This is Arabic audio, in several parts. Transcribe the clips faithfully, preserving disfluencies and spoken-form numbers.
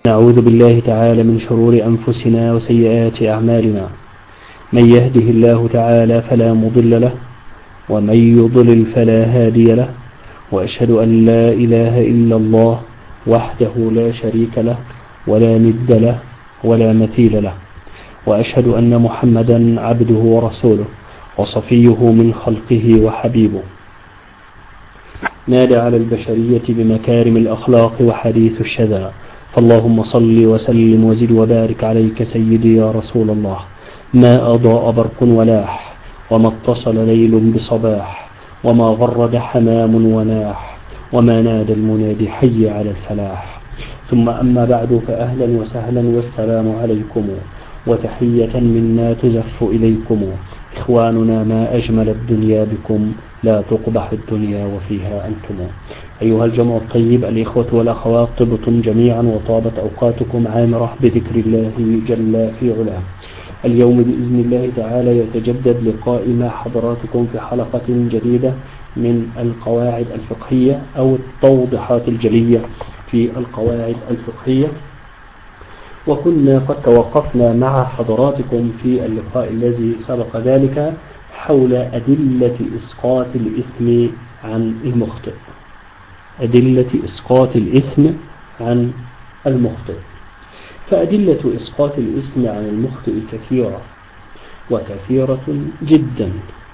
نعوذ بالله تعالى من شرور أنفسنا وسيئات أعمالنا، من يهده الله تعالى فلا مضل له، ومن يضلل فلا هادي له، وأشهد أن لا إله إلا الله وحده لا شريك له ولا ند له ولا مثيل له، وأشهد أن محمدا عبده ورسوله وصفيه من خلقه وحبيبه، نادى على البشرية بمكارم الأخلاق وحديث الشذا، فاللهم صل وسلم وزد وبارك عليك سيدي يا رسول الله. ما أضاء برق ولاح، وما اتصل ليل بصباح، وما غرد حمام وناح، وما نادى المنادي حي على الفلاح. ثم أما بعد، فأهلا وسهلا والسلام عليكم، وتحية منا تزف إليكم. إخواننا، ما أجمل الدنيا بكم، لا تقبح الدنيا وفيها أنتم. أيها الجمع الطيب، الإخوة والأخوات، طبتم جميعا وطابت أوقاتكم عامرة بذكر الله جل في علاه. اليوم بإذن الله تعالى يتجدد لقائي مع حضراتكم في حلقة جديدة من القواعد الفقهية أو التوضيحات الجلية في القواعد الفقهية. وكنا قد توقفنا مع حضراتكم في اللقاء الذي سبق ذلك حول أدلة إسقاط الإثم عن المخطئ. أدلة إسقاط الإثم عن المخطئ. فأدلة إسقاط الإثم عن المخطئ كثيرة وكثيرة جدا،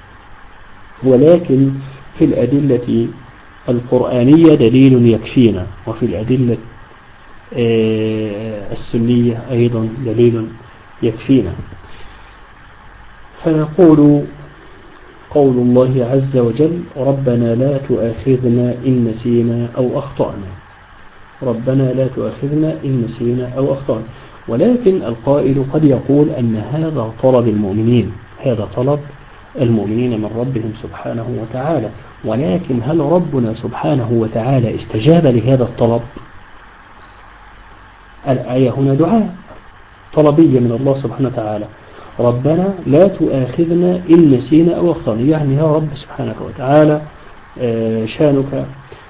ولكن في الأدلة القرآنية دليل يكفينا، وفي الأدلة السنية أيضا دليل يكفينا. فنقول قول الله عز وجل: ربنا لا تؤاخذنا إن نسينا أو أخطأنا. ربنا لا تؤاخذنا إن نسينا أو أخطأنا. ولكن القائل قد يقول أن هذا طلب المؤمنين، هذا طلب المؤمنين من ربهم سبحانه وتعالى، ولكن هل ربنا سبحانه وتعالى استجاب لهذا الطلب؟ الآية هنا دعاء طلبية من الله سبحانه وتعالى: ربنا لا تؤاخذنا إن نسينا أو أخطأنا. يعني يا رب سبحانك وتعالى شانك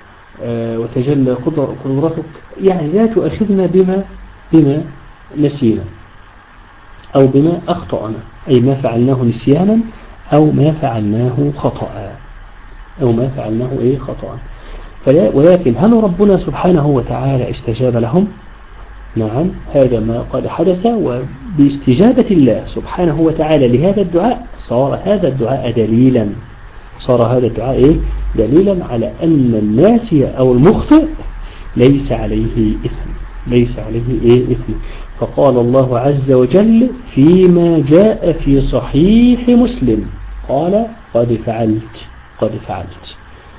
وتجلى قدرتك، يعني لا تؤاخذنا بما بما نسينا أو بما أخطأنا، أي ما فعلناه نسيانا أو ما فعلناه خطأ أو ما فعلناه إيه خطأ. ولكن هل ربنا سبحانه وتعالى استجاب لهم؟ نعم، هذا ما قد حدث. وباستجابة الله سبحانه وتعالى لهذا الدعاء صار هذا الدعاء دليلا صار هذا الدعاء إيه؟ دليلا على أن الناسي أو المخطئ ليس عليه إثم ليس عليه إيه إثم. فقال الله عز وجل فيما جاء في صحيح مسلم، قال: قد فعلت قد فعلت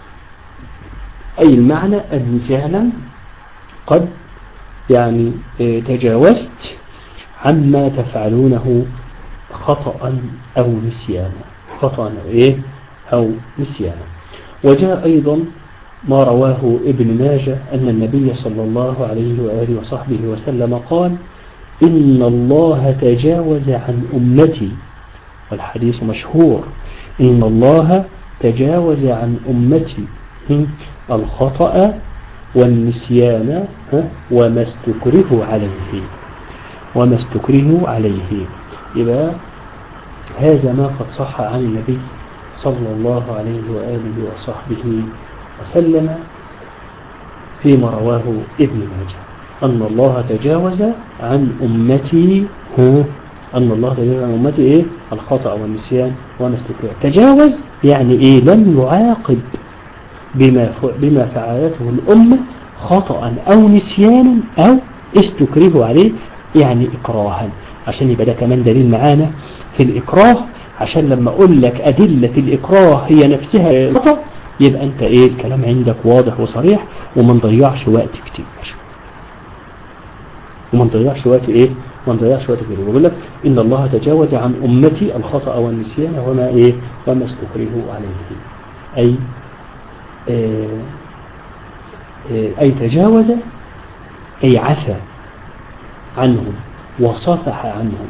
أي المعنى أن فعلا قد يعني تجاوزت عما تفعلونه خطأ أو نسيانا خطأ أو إيه أو نسيانا. وجاء أيضا ما رواه ابن ماجه أن النبي صلى الله عليه وآله وصحبه وسلم قال: إن الله تجاوز عن أمتي، والحديث مشهور: إن الله تجاوز عن أمتي الخطأ والنسيان وما استكره عليه وما استكره عليه. يبقى هذا ما قد صح عن النبي صلى الله عليه وآله وصحبه وسلم فيما رواه ابن ماجه أن الله تجاوز عن أمتي أن الله تجاوز عن أمتي إيه الخطأ والنسيان وما استكره. تجاوز يعني إيه؟ لم يعاقب بما بما فعلته الأمة خطأ أو نسيانا أو استكره عليه، يعني إكراها. عشان يبقى ده كمان دليل معانا في الإكراه، عشان لما أقول لك أدلة الإكراه هي نفسها خطأ، يبقى أنت إيه الكلام عندك واضح وصريح، وما نضيعش وقت كتير وما نضيعش وقت إيه وما نضيعش وقت كتير. بقول لك إن الله تجاوز عن أمتي الخطأ والنسيان وما إيه وما استكره عليه، أي أي تجاوز أي عفى عنهم وصفح عنهم.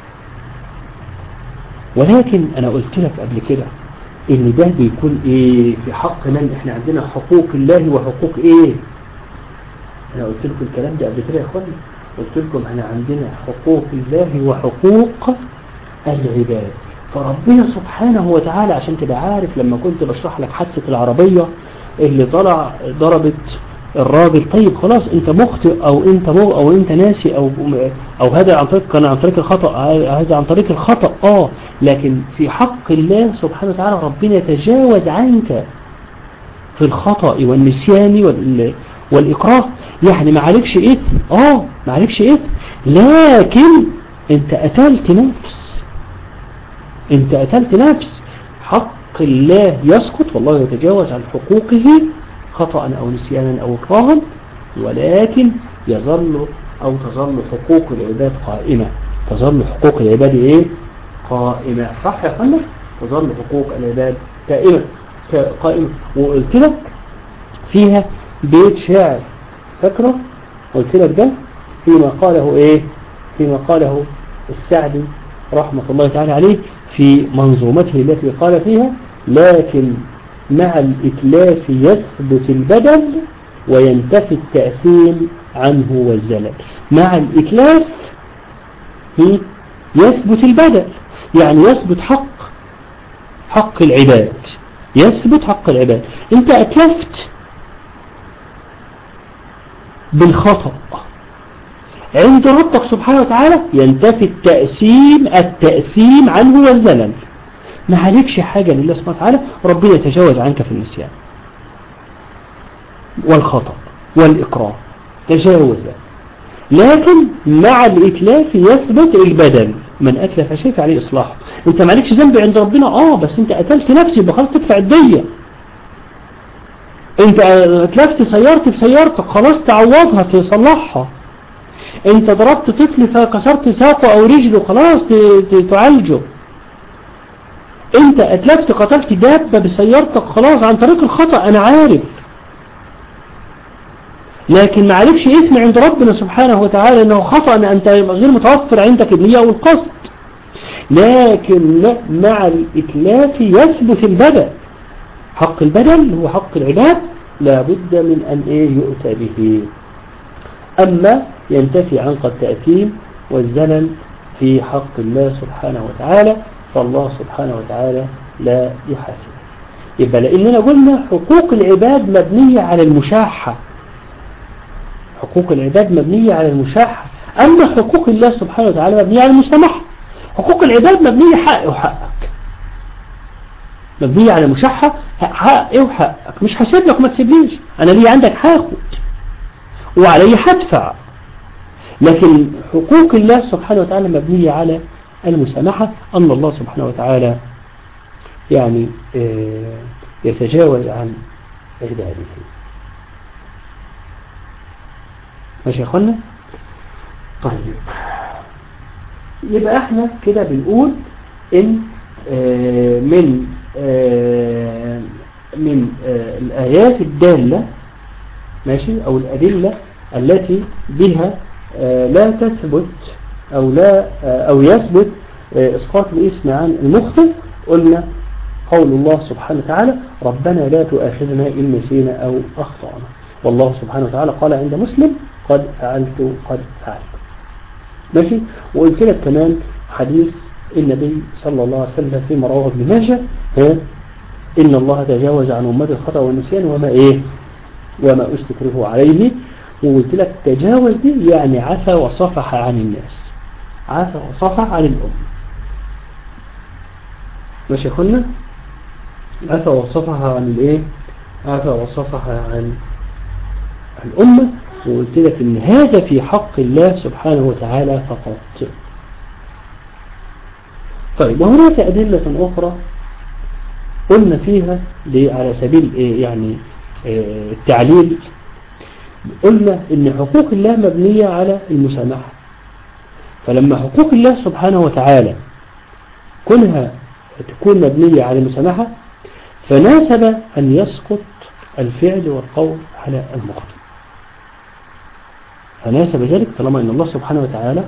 ولكن أنا قلت لك قبل كده إن ده بيكون إيه في حق من؟ إحنا عندنا حقوق الله وحقوق إيه؟ أنا قلت لكم الكلام ده قبل كده يا أخواني. قلت لكم احنا عندنا حقوق الله وحقوق العباد. فربنا سبحانه وتعالى عشان تبقى عارف، لما كنت بشرح لك حادثة العربية اللي طلع ضربت الراجل، طيب خلاص انت مخطئ او انت مو او انت ناسي او او هذا عن طريق كان عن طريق الخطأ، هذا عن طريق الخطأ اه لكن في حق الله سبحانه وتعالى ربنا يتجاوز عنك في الخطأ والنسيان وال والإكراه. يعني ما عليكش إثم، اه ما عليكش إثم، لكن انت قتلت نفس، انت قتلت نفس. حق الله يسقط والله يتجاوز عن حقوقه خطأ أو نسيانا أو إكراها، ولكن يظل أو تظل حقوق العباد قائمة. تظل حقوق العباد إيه؟ قائمة. صح يا فندم؟ تظل حقوق العباد قائمة قائمة. وقلت لك فيها بيت شاعر، فاكره؟ قلت لك ده فيما قاله إيه؟ فيما قاله السعدي رحمة الله تعالى عليه في منظومته التي قال فيها: لكن مع الإتلاف يثبت البدل وينتفي التأثيم عنه والزلل. مع الإتلاف يثبت البدل، يعني يثبت حق حق العباد، يثبت حق العباد. انت أتلفت بالخطأ عند ربك سبحانه وتعالى، ينتفي التأثيم التأثيم عنه والزلل. ما عليكش حاجة لله سبحانه وتعالى، ربنا يتجاوز عنك في النسيان والخطأ والإكراه، تجاوز. لكن مع الإتلاف يثبت البدل، من أتلف شيء عليه إصلاحه. انت ما عليكش ذنب عند ربنا اه بس انت قتلت نفسي، يبقى خلاص تدفع الدية. انت اتلفت سيارتي بسيارتك، خلاص تعوضها تصلحها. انت ضربت طفل فكسرت ساقه او رجله، خلاص تعالجه. انت اتلفت قتلت دابة بسيارتك، خلاص عن طريق الخطأ انا عارف، لكن ما عليكش اثم عند ربنا سبحانه وتعالى انه خطأ، ان انت غير متوفر عندك النية والقصد. لكن مع الاتلاف يثبت البدل، حق البدل هو حق العباد لا بد من ان ايه يؤتى به. اما ينتفي عنك التأثيم والزلل في حق الله سبحانه وتعالى، فالله سبحانه وتعالى لا يحاسب. يبقى لأننا قلنا حقوق العباد مبنية على المشاحة، حقوق العباد مبنية على المشاحة، أما حقوق الله سبحانه وتعالى مبنية على المسامحة. حقوق العباد مبنية حقي وحقك، مبنية على مشاحة، حقي وحقك، مش هسيب لك ما تسيبليش، أنا لي عندك هاخد وعلي هدفع. لكن حقوق الله سبحانه وتعالى مبنية على المسامحة، أن الله سبحانه وتعالى يعني يتجاوز عن عباده. ماشي يا أخوانا؟ طيب يبقى احنا كده بنقول إن من من الآيات الدالة ماشي أو الأدلة التي بها لا تثبت أو لا أو يثبت إسقاط الاسم عن المخطئ، قلنا قول الله سبحانه وتعالى: ربنا لا تؤاخذنا إن نسينا أو أخطأنا. والله سبحانه وتعالى قال عند مسلم: قد فعلت قد فعلت. ماشي. وقلت لك كمان حديث النبي صلى الله عليه وسلم فيما رواه ابن ماجه: إن الله تجاوز عن أمتي الخطأ والنسيان وما إيه وما استكرهوا عليه. وقلت لك تجاوز دي يعني عفى وصفح عن الناس، عفى وصفح عن الأمة. ماشي يا أخوانا؟ عفى وصفح عن الإيه؟ عفى وصفح عن الأمة. وقلت لك إن هذا في حق الله سبحانه وتعالى فقط. طيب وهناك أدلة أخرى قلنا فيها على سبيل إيه يعني إيه التعليل. قلنا إن حقوق الله مبنية على المسامحة، فلما حقوق الله سبحانه وتعالى كلها تكون مبنية على المسامحة، فناسب أن يسقط الفعل والقول على المخطئ. فناسب ذلك طالما أن الله سبحانه وتعالى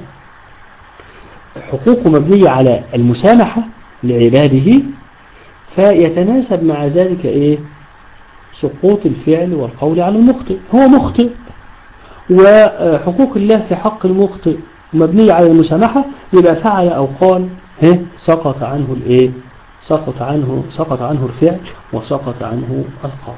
حقوقه مبنية على المسامحة لعباده، فيتناسب مع ذلك إيه؟ سقوط الفعل والقول على المخطئ. هو مخطئ وحقوق الله في حق المخطئ مبنية على المسامحة، يبقى فعل أو قال ها سقط عنه الإيه؟ سقط عنه سقط عنه الفعل وسقط عنه القول.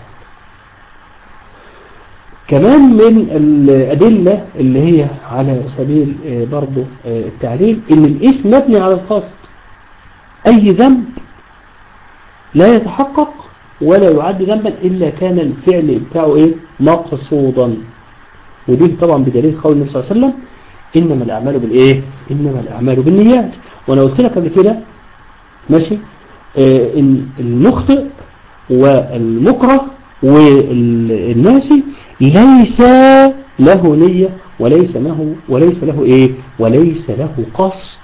كمان من الأدلة اللي هي على سبيل برضو التعليل إن الاسم مبني على القصد. أي ذنب لا يتحقق ولا يعد ذنبا إلا كان الفعل بتاعه إيه؟ مقصودا. ودي طبعا بدليل قول النبي صلى الله عليه وسلم إنما الأعمال بالإيه؟ إنما الأعمال بالنيات. وأنا قلت لك قبل كده ماشي آه إن المخطئ والمكره والناسي ليس له نية وليس له وليس له إيه؟ وليس له قصد.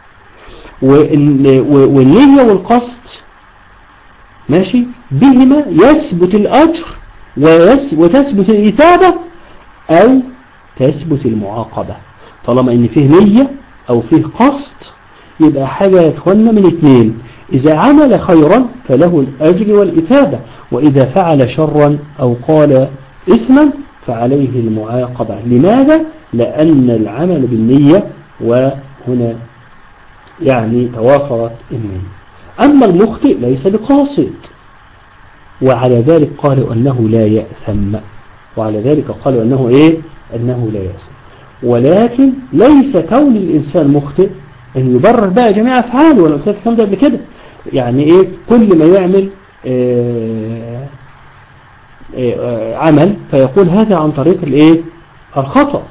والنية والقصد ماشي بهما يثبت الأجر وتثبت الإثابة أو تثبت المعاقبة. طالما إن فيه نية أو فيه قصد يبقى حاجة يتخلنا من اثنين: إذا عمل خيرا فله الأجر والإثابة، وإذا فعل شرا أو قال إثما فعليه المعاقبة. لماذا؟ لأن العمل بالنية وهنا يعني توافرت النية. أما المخطئ ليس بقاصد، وعلى ذلك قالوا أنه لا يأثم، وعلى ذلك قالوا أنه إيه؟ أنه لا يأثم. ولكن ليس كون الإنسان مخطئ أن يبرر بقى جميع أفعاله. ولا قلت لك الكلام ده قبل كده، يعني إيه؟ كل ما يعمل آآ آآ عمل فيقول هذا عن طريق الإيه؟ الخطأ.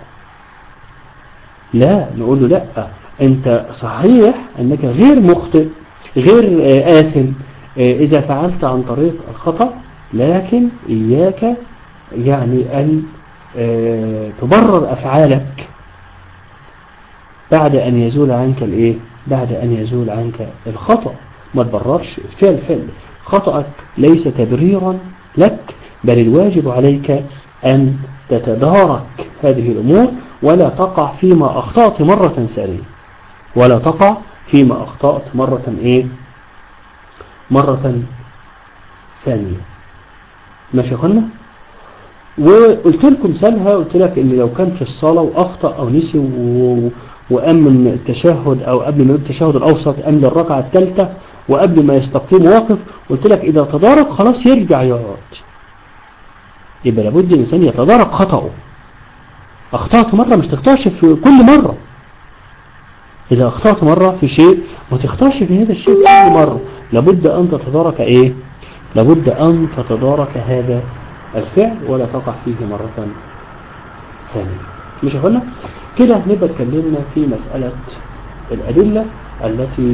لا، نقول له لا، أنت صحيح أنك غير مخطئ غير آثم إذا فعلت عن طريق الخطأ، لكن إياك يعني أن تبرر أفعالك بعد أن يزول عنك الإيه؟ بعد أن يزول عنك الخطأ. ما تبررش فعل فعل خطأك ليس تبريرا لك، بل الواجب عليك أن تتدارك هذه الأمور ولا تقع فيما أخطأت مرة ثانية، ولا تقع فيما أخطأت مرة إيه؟ مرة ثانية. ماشي يا أخوانا؟ وقلت لكم مثالها، قلت لك إن لو كان في الصلاة وأخطأ أو نسي و... وقام من التشهد أو قبل ما التشهد الأوسط قام للركعة الثالثة وقبل ما يستقيم واقف، قلت لك إذا تدارك خلاص يرجع يقعد. يبقى لابد الإنسان يتدارك خطأه. أخطأت مرة مش تخطأش في كل مرة. إذا أخطأت مرة في شيء ما تخطأش في هذا الشيء كل مرة، لابد أن تتدارك إيه؟ لابد أن تتدارك هذا الفعل ولا تقع فيه مرة ثانية. مش قلنا كده؟ نبقى اتكلمنا في مسألة الأدلة التي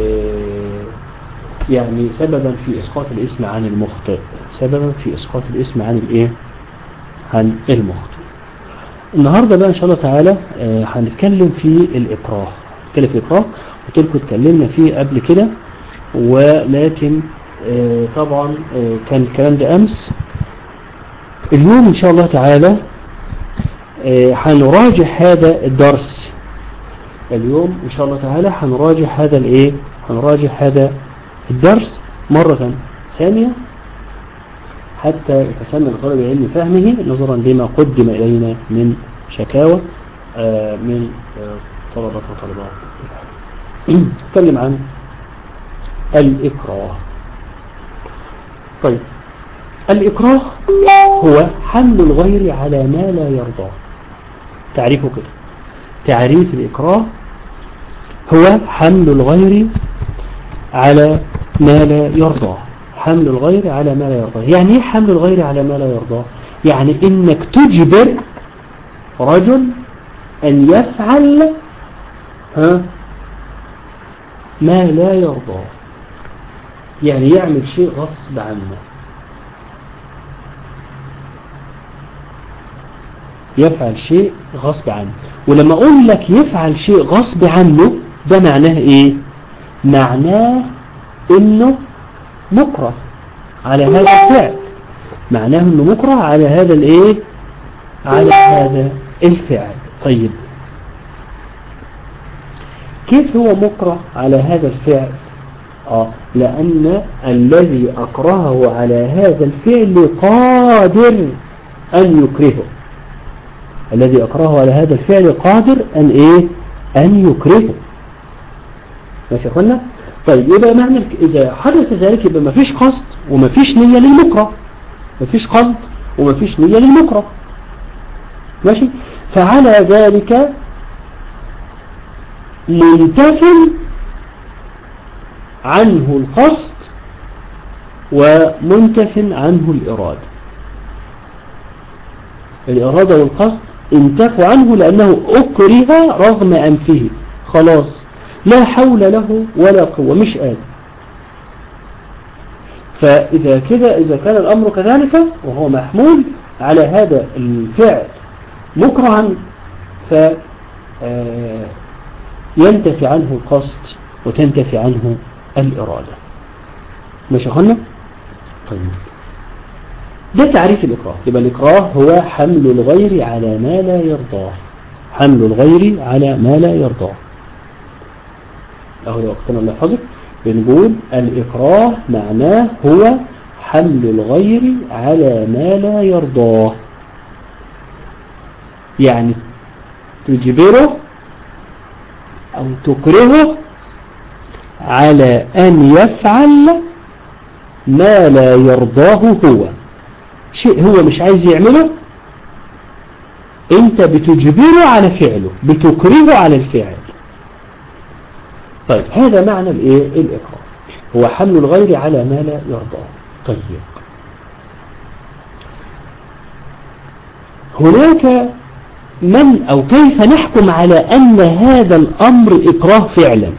يعني سببا في إسقاط الاسم عن المخطئ، سببا في إسقاط الاسم عن الإيه؟ عن المخطئ. النهاردة بقى إن شاء الله تعالى هنتكلم في الإكراه. نتكلم في الإكراه، قلت لكم اتكلمنا فيه قبل كده، ولكن طبعا كان الكلام ده أمس. اليوم إن شاء الله تعالى هنراجع هذا الدرس. اليوم إن شاء الله تعالى هنراجع هذا الإيه؟ هنراجع هذا الدرس مرة ثانية حتى يتسنى لطالب العلم فهمه نظرا لما قدم إلينا من شكاوى من طلبة وطالبات. نتكلم عن الإكراه. طيب، الإكراه هو حمل الغير على ما لا يرضاه. تعريفه كده، تعريف الإكراه هو حمل الغير على ما لا يرضاه. حمل الغير على ما لا يرضاه. يعني ايه حمل الغير على ما لا يرضاه؟ يعني انك تجبر رجل ان يفعل ها ما لا يرضاه، يعني يعمل شيء غصب عنه، يفعل شيء غصب عنه. ولما اقول لك يفعل شيء غصب عنه ده معناه ايه؟ معناه انه مكره على هذا الفعل، معناه انه مكره على هذا الايه؟ على هذا الفعل. طيب، كيف هو مكره على هذا الفعل؟ اه لان الذي اكرهه على هذا الفعل قادر ان يكرهه. الذي أكرهه على هذا الفعل قادر أن إيه أن يكرهه. ماشي يا أخوانا؟ طيب يبقى معنى إذا حدث ذلك يبقى ما فيش قصد وما فيش نية للمكره، ما فيش قصد وما فيش نية للمكره. ماشي؟ فعلى ذلك منتف عنه القصد ومنتف عنه الإرادة. الإرادة والقصد انتفوا عنه لأنه أكره رغم أنفه، خلاص لا حول له ولا قوة، مش قادر. فإذا كده إذا كان الأمر كذلك وهو محمول على هذا الفعل مكرها فينتفي عنه القصد وتنتفي عنه الإرادة. ماشي أخوانا؟ طيب ده تعريف الإكراه. يبقى الإكراه هو حمل الغير على ما لا يرضاه، حمل الغير على ما لا يرضاه. أهو وقتنا الله يحفظك بنقول الإكراه معناه هو حمل الغير على ما لا يرضاه، يعني تجبره أو تكرهه على أن يفعل ما لا يرضاه هو، شيء هو مش عايز يعمله انت بتجبره على فعله، بتكرهه على الفعل. طيب هذا معنى الايه الإكراه، هو حمل الغير على ما لا يرضاه. طيب هناك من أو كيف نحكم على أن هذا الأمر إكراه فعلا؟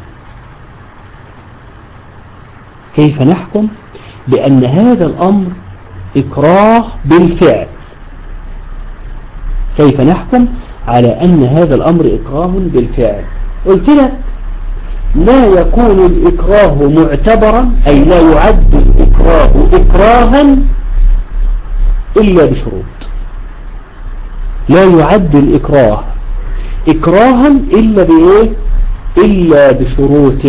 كيف نحكم بأن هذا الأمر إكراه بالفعل؟ كيف نحكم على أن هذا الأمر إكراه بالفعل؟ قلت لك لا يكون الإكراه معتبرا، أي لا يعد الإكراه إكراها إلا بشروط. لا يعد الإكراه إكراها إلا بإيه؟ إلا بشروط.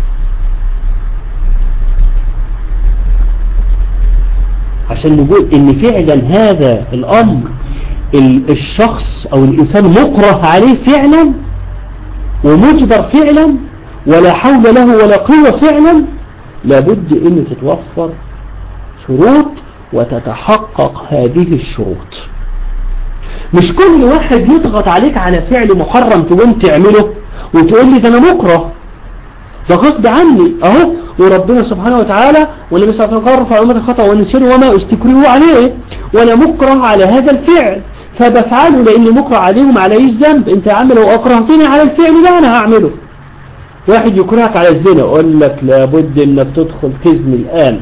عشان نقول إن فعلا هذا الأمر الشخص أو الإنسان مكره عليه فعلا ومجبر فعلا ولا حول له ولا قوة فعلا، لابد أن تتوفر شروط وتتحقق هذه الشروط. مش كل واحد يضغط عليك على فعل محرم تقوم تعمله وتقول لي ده أنا مكره، ده غصب عني أهو. وربنا سبحانه وتعالى والنبي صلى الله عليه وسلم قال رفع أمة الخطأ والنسيان وما استكرهوا عليه، وأنا مكره على هذا الفعل فبفعله لأني مكره عليهم عليه الذنب. أنت عامل لو أكرهتني على الفعل ده أنا هعمله. واحد يكرهك على الزنا أقول لك لابد أنك تدخل تزني الآن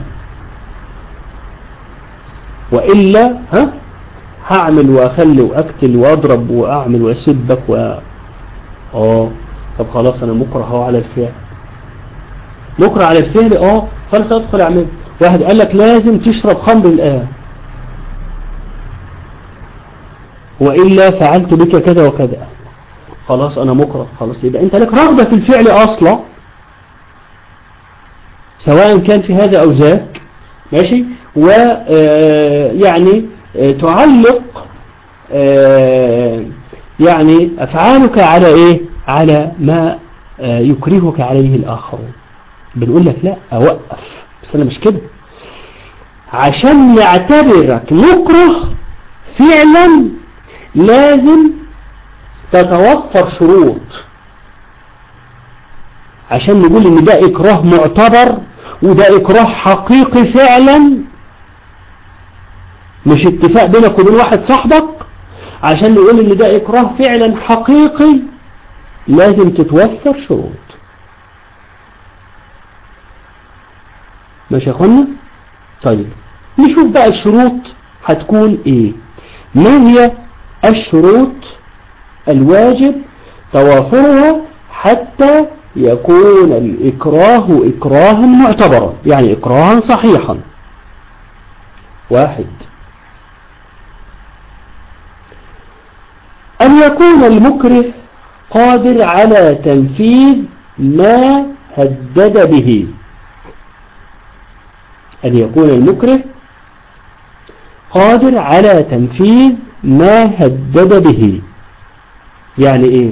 وإلا ها هعمل وأخلي وأقتل وأضرب وأعمل وأسبك و آه طب خلاص أنا مكره على الفعل، مكره على الفعل آه خلاص أدخل أعمل. واحد قال لك لازم تشرب خمر الآن وإلا فعلت بك كذا وكذا، خلاص أنا مكره، خلاص يبقى أنت لك رغبة في الفعل أصلا سواء كان في هذا أو ذاك. ماشي. ويعني تعلق يعني أفعالك على إيه؟ على ما يكرهك عليه الآخرون. بنقول لك لا أوقف، بس أنا مش كده. عشان يعتبرك مكره فعلا لازم تتوفر شروط عشان نقول ان ده اكراه معتبر وده اكراه حقيقي فعلا، مش اتفاق بينك وبين واحد صاحبك. عشان نقول ان ده اكراه فعلا حقيقي لازم تتوفر شروط. ماشي يا اخوانا؟ طيب نشوف بقى الشروط هتكون ايه. ما هي الشروط الواجب توافرها حتى يكون الإكراه إكراها معتبرا، يعني إكراها صحيحا؟ واحد، أن يكون المكره قادر على تنفيذ ما هدد به. أن يكون المكره قادر على تنفيذ ما هدد به. يعني ايه؟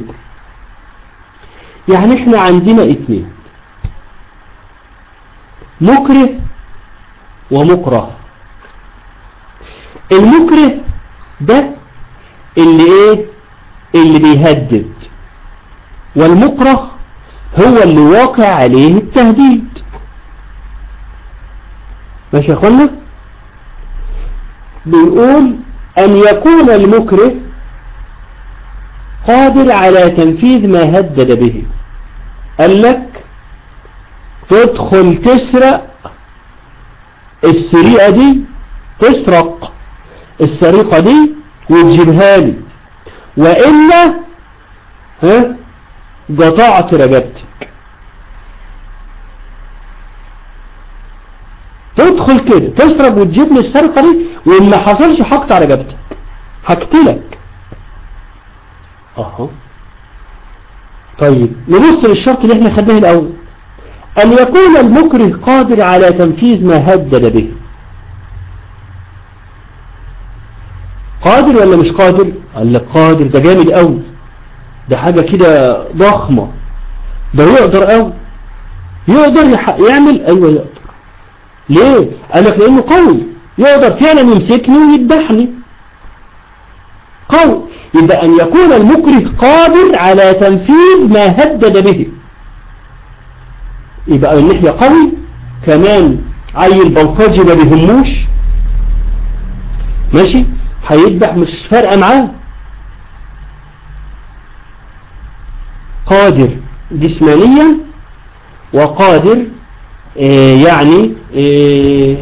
يعني احنا عندنا اتنين، مكره ومكره. المكره ده اللي ايه؟ اللي بيهدد، والمكره هو اللي واقع عليه التهديد. ماشي يا اخوانا؟ بيقول أن يكون المكره قادر على تنفيذ ما هدد به. قال لك تدخل تسرق السرقة دي، تسرق السرقة دي وتجيبها لي، وإلا ها قطعت رقبتك. تدخل كده تسرق وتجيب لي السرقة دي، وإن ما حصلش هقطع رقبتك، هقتلك. اها طيب نبص للشرط اللي احنا خدناه الأول، أن يكون المكره قادر على تنفيذ ما هدد به. قادر ولا مش قادر؟ قال لك قادر، ده جامد قوي، ده حاجة كده ضخمة، ده يقدر قوي، يقدر يعمل. ايوه يقدر. ليه؟ قال لك لانه قوي، يقدر فعلا يمسكني ويذبحني، قوي. يبقى ان يكون المكره قادر على تنفيذ ما هدد به، يبقى الناحية قوي، كمان عيل بلطجي ما بيهموش، ماشي، هيذبح مش فارقة معاه. قادر جسمانيا وقادر آه يعني آه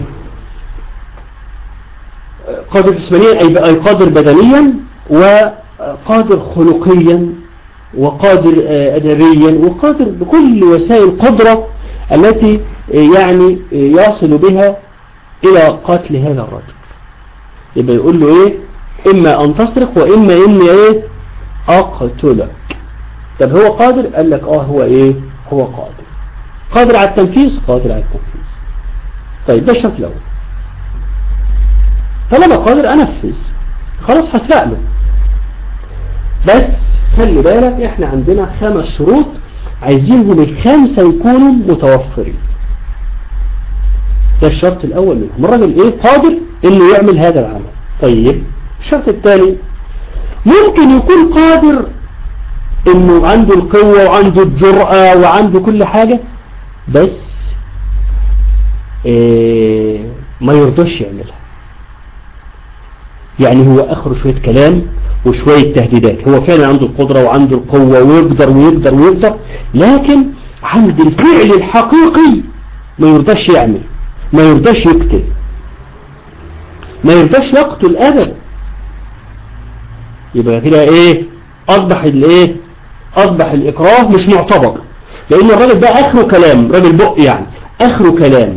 قادر جسمانيا أي قادر بدنيا، وقادر خلقيا، وقادر آه أدبيا، وقادر بكل وسائل القدرة التي آه يعني آه يصل بها إلى قتل هذا الرجل. يبقى يقول له إيه؟ إما أن تسرق وإما إني إيه؟ أقتلك. طب هو قادر؟ قال لك آه هو إيه؟ هو قادر. قادر على التنفيذ؟ قادر على التنفيذ. طيب ده الشرط الأول. طالما قادر أنفذ، خلاص هسرق له. بس خلي بالك إحنا عندنا خمس شروط عايزينهم الخمسة يكونوا متوفرين. ده الشرط الأول منهم. الراجل إيه؟ قادر إنه يعمل هذا العمل. طيب الشرط الثاني ممكن يكون قادر إنه عنده القوة وعنده الجرأة وعنده كل حاجة، بس إيه ما يرضاش يعملها. يعني هو آخره شوية كلام وشوية تهديدات. هو فعلا عنده القدرة وعنده القوة ويقدر ويقدر ويقدر، لكن عند الفعل الحقيقي ما يرضاش يعمل، ما يرضاش يقتل، ما يرضاش يقتل أبدا. يبقى كده إيه؟ أصبح الإيه؟ أصبح الإكراه مش معتبر، لأن الراجل ده آخره كلام، راجل بق يعني آخره كلام.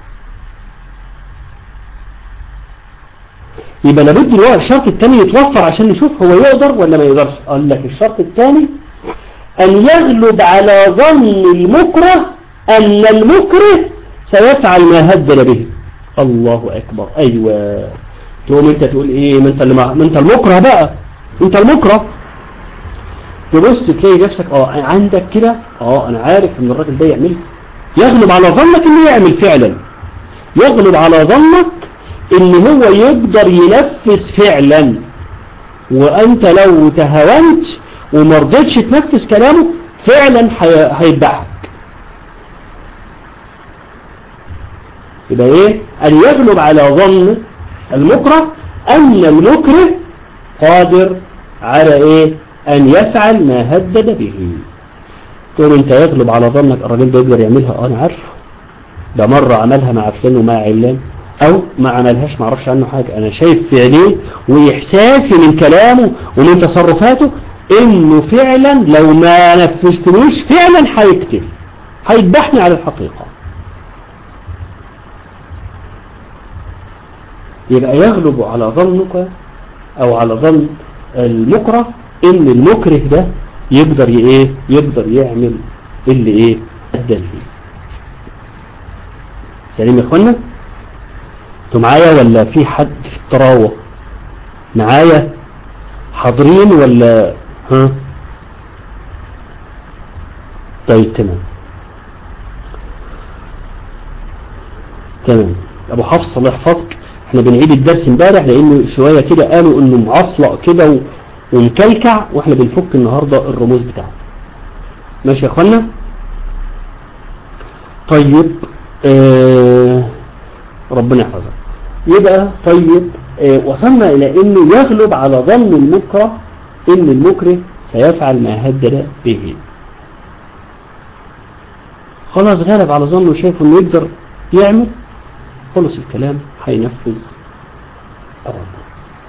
يبقى لابد اللي هو الشرط الثاني يتوفر عشان نشوف هو يقدر ولا ما يقدرش. قال لك الشرط الثاني أن يغلب على ظن المكره أن المكره سيفعل ما هدد به. الله أكبر. أيوة. تقوم أنت تقول إيه؟ ما أنت اللي ما أنت المكره بقى، أنت المكره. تبص تلاقي نفسك اه عندك كده، اه انا عارف ان الراجل ده يعمل. يغلب على ظنك انه يعمل فعلا، يغلب على ظنك ان هو يقدر ينفذ فعلا، وانت لو تهاونت ومرضتش تنفذ كلامه فعلا هيذبحك. يبقى ايه؟ ان يغلب على ظن المكره ان المكره قادر على ايه؟ أن يفعل ما هدد به. تقول أنت يغلب على ظنك الراجل ده يقدر يعملها. أنا عارف ده مرة عملها مع فلان ومع علان، أو ما عملهاش ما عرفش عنه حاجة. أنا شايف في عينيه وإحساسي من كلامه ومن تصرفاته إنه فعلا لو ما نفذتلوش فعلا هيقتل، هيذبحني على الحقيقة. يبقى يغلب على ظنك أو على ظن المكره ان المكره ده يقدر ايه؟ يقدر يعمل اللي ايه؟ ادى فيه. سليم يا اخوانا؟ انتوا معايا ولا في حد في الطراوه؟ معايا حاضرين ولا ها؟ طيب تمام تمام. ابو حفص الله يحفظك، احنا بنعيد الدرس امبارح لانه شوية كده قالوا انه معصلق كده ومكلكع، واحنا بنفك النهاردة الرموز بتاعه. ماشي يا اخوانا؟ طيب آه ربنا يحفظك. يبقى طيب آه وصلنا الى انه يغلب على ظن المكره ان المكره سيفعل ما هدد به. خلاص غالب على ظنه شايف انه يقدر يعمل، خلص الكلام هينفذ أوامره.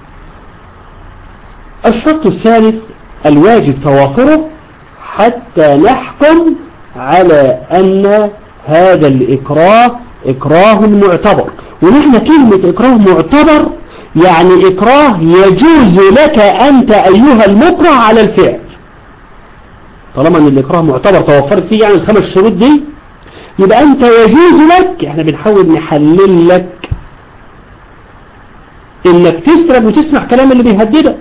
الشرط الثالث الواجب توافره حتى نحكم على أن هذا الإكراه إكراه معتبر. ونحن كلمة إكراه معتبر يعني إكراه يجوز لك أنت أيها المكره على الفعل. طالما أن الإكراه معتبر توفرت فيه يعني الخمس شروط دي، يبقى أنت يجوز لك، احنا بنحاول نحلل لك إنك تسرب وتسمع كلام اللي بيهددك.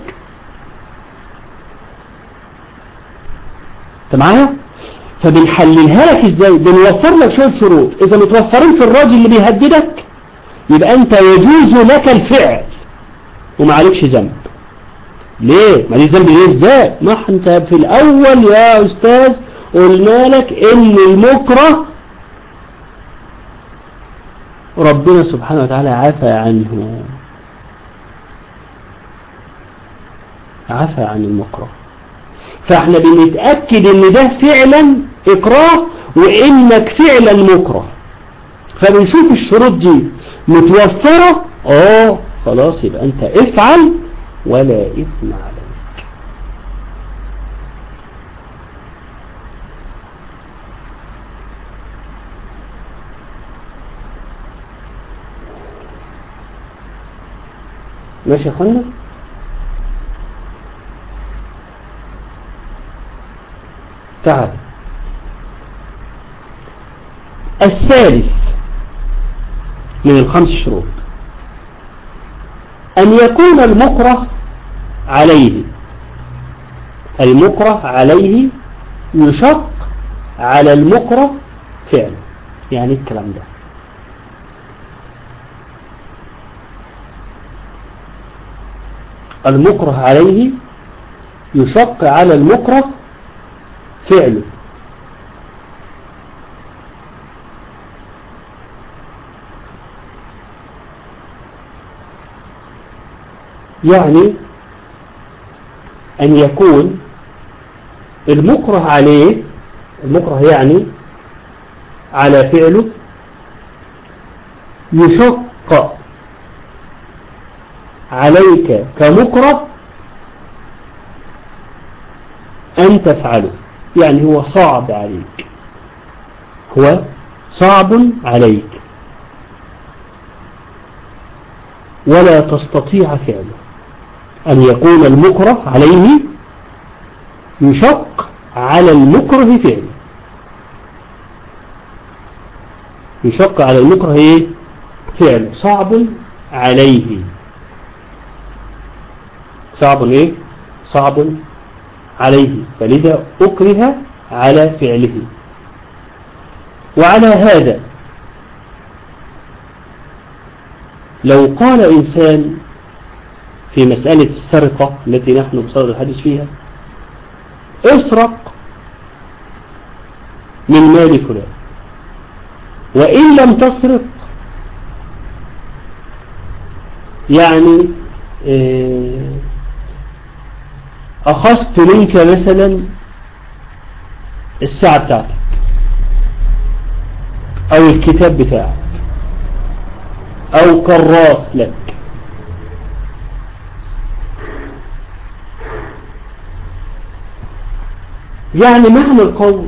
انت معايا؟ فبنحللها لك ازاي؟ بنوفر لك شوية شروط، اذا متوفرين في الراجل اللي بيهددك يبقى انت يجوز لك الفعل وما عليكش ذنب. ليه؟ ما ليش ذنب ليه ازاي؟ ما انت في الاول يا استاذ قلنا لك ان المكره ربنا سبحانه وتعالى عفى عنه، عفى عن المكره. فاحنا بنتأكد ان ده فعلا اكراه وانك فعلا مكره، فبنشوف الشروط دي متوفرة، اه خلاص يبقى انت افعل ولا اثم عليك. ماشي يا اخوانا؟ تعال. الثالث من الخمس شروط أن يكون المكره عليه المكره عليه يشق على المكره فعلا. يعني الكلام ده المكره عليه يشق على المكره فعله. يعني أن يكون المكره عليه، المكره يعني على فعله، يشق عليك كمكره أن تفعله. يعني هو صعب عليك، هو صعب عليك ولا تستطيع فعله. أن يكون المكره عليه يشق على المكره فعله. يشق على المكره ايه؟ فعله. صعب عليه، صعب ايه؟ صعب عليه، فلذا أكره على فعله. وعلى هذا لو قال إنسان في مسألة السرقة التي نحن بصدد الحديث فيها: اسرق من مال فلان، وإن لم تسرق يعني أخذت منك مثلا الساعة بتاعتك أو الكتاب بتاعك أو كراس لك، يعني معنى القول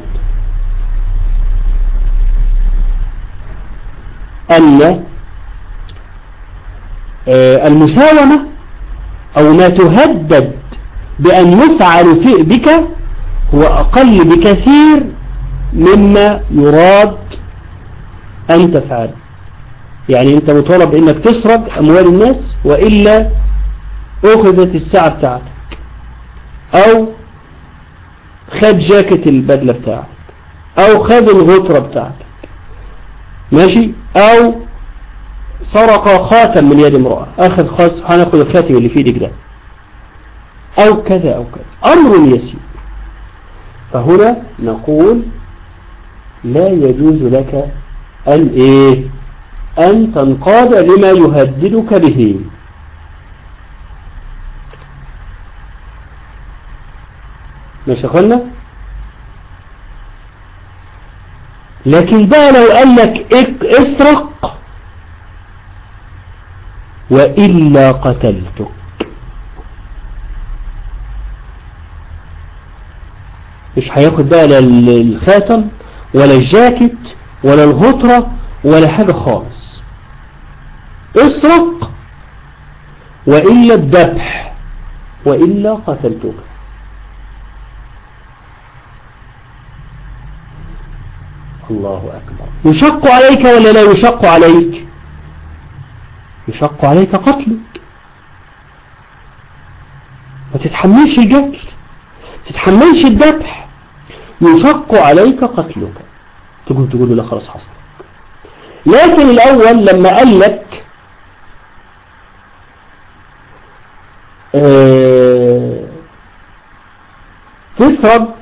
أن المساومة أو ما تهدد بأن يفعل في بك هو أقل بكثير مما يراد أن تفعل. يعني أنت مطالب أنك تسرق أموال الناس وإلا أخذت الساعة بتاعتك. أو خد جاكيت البدلة بتاعك، أو خد الغطرة بتاعتك، ماشي، أو سرق خاتم من يد امرأة، أخذ خاص هناخد الخاتم اللي في ايدك ده، أو كذا أو كذا، أمر يسير. فهنا نقول لا يجوز لك أن إيه أن تنقاد لما يهددك به. ماشي أخوانا؟ لكن بقى لو قال لك اسرق وإلا قتلتك، مش هياخد بقى لا الخاتم ولا الجاكيت ولا الغطرة ولا حاجة خالص، اسرق وإلا الذبح وإلا قتلتك. الله أكبر. يشق عليك ولا لا يشق عليك؟ يشق عليك قتلك، ما تتحملش القتل، تتحملش الذبح، يشق عليك قتلك، تقول تقول له لا خلاص حصل. لكن الأول لما قال لك اه تسرق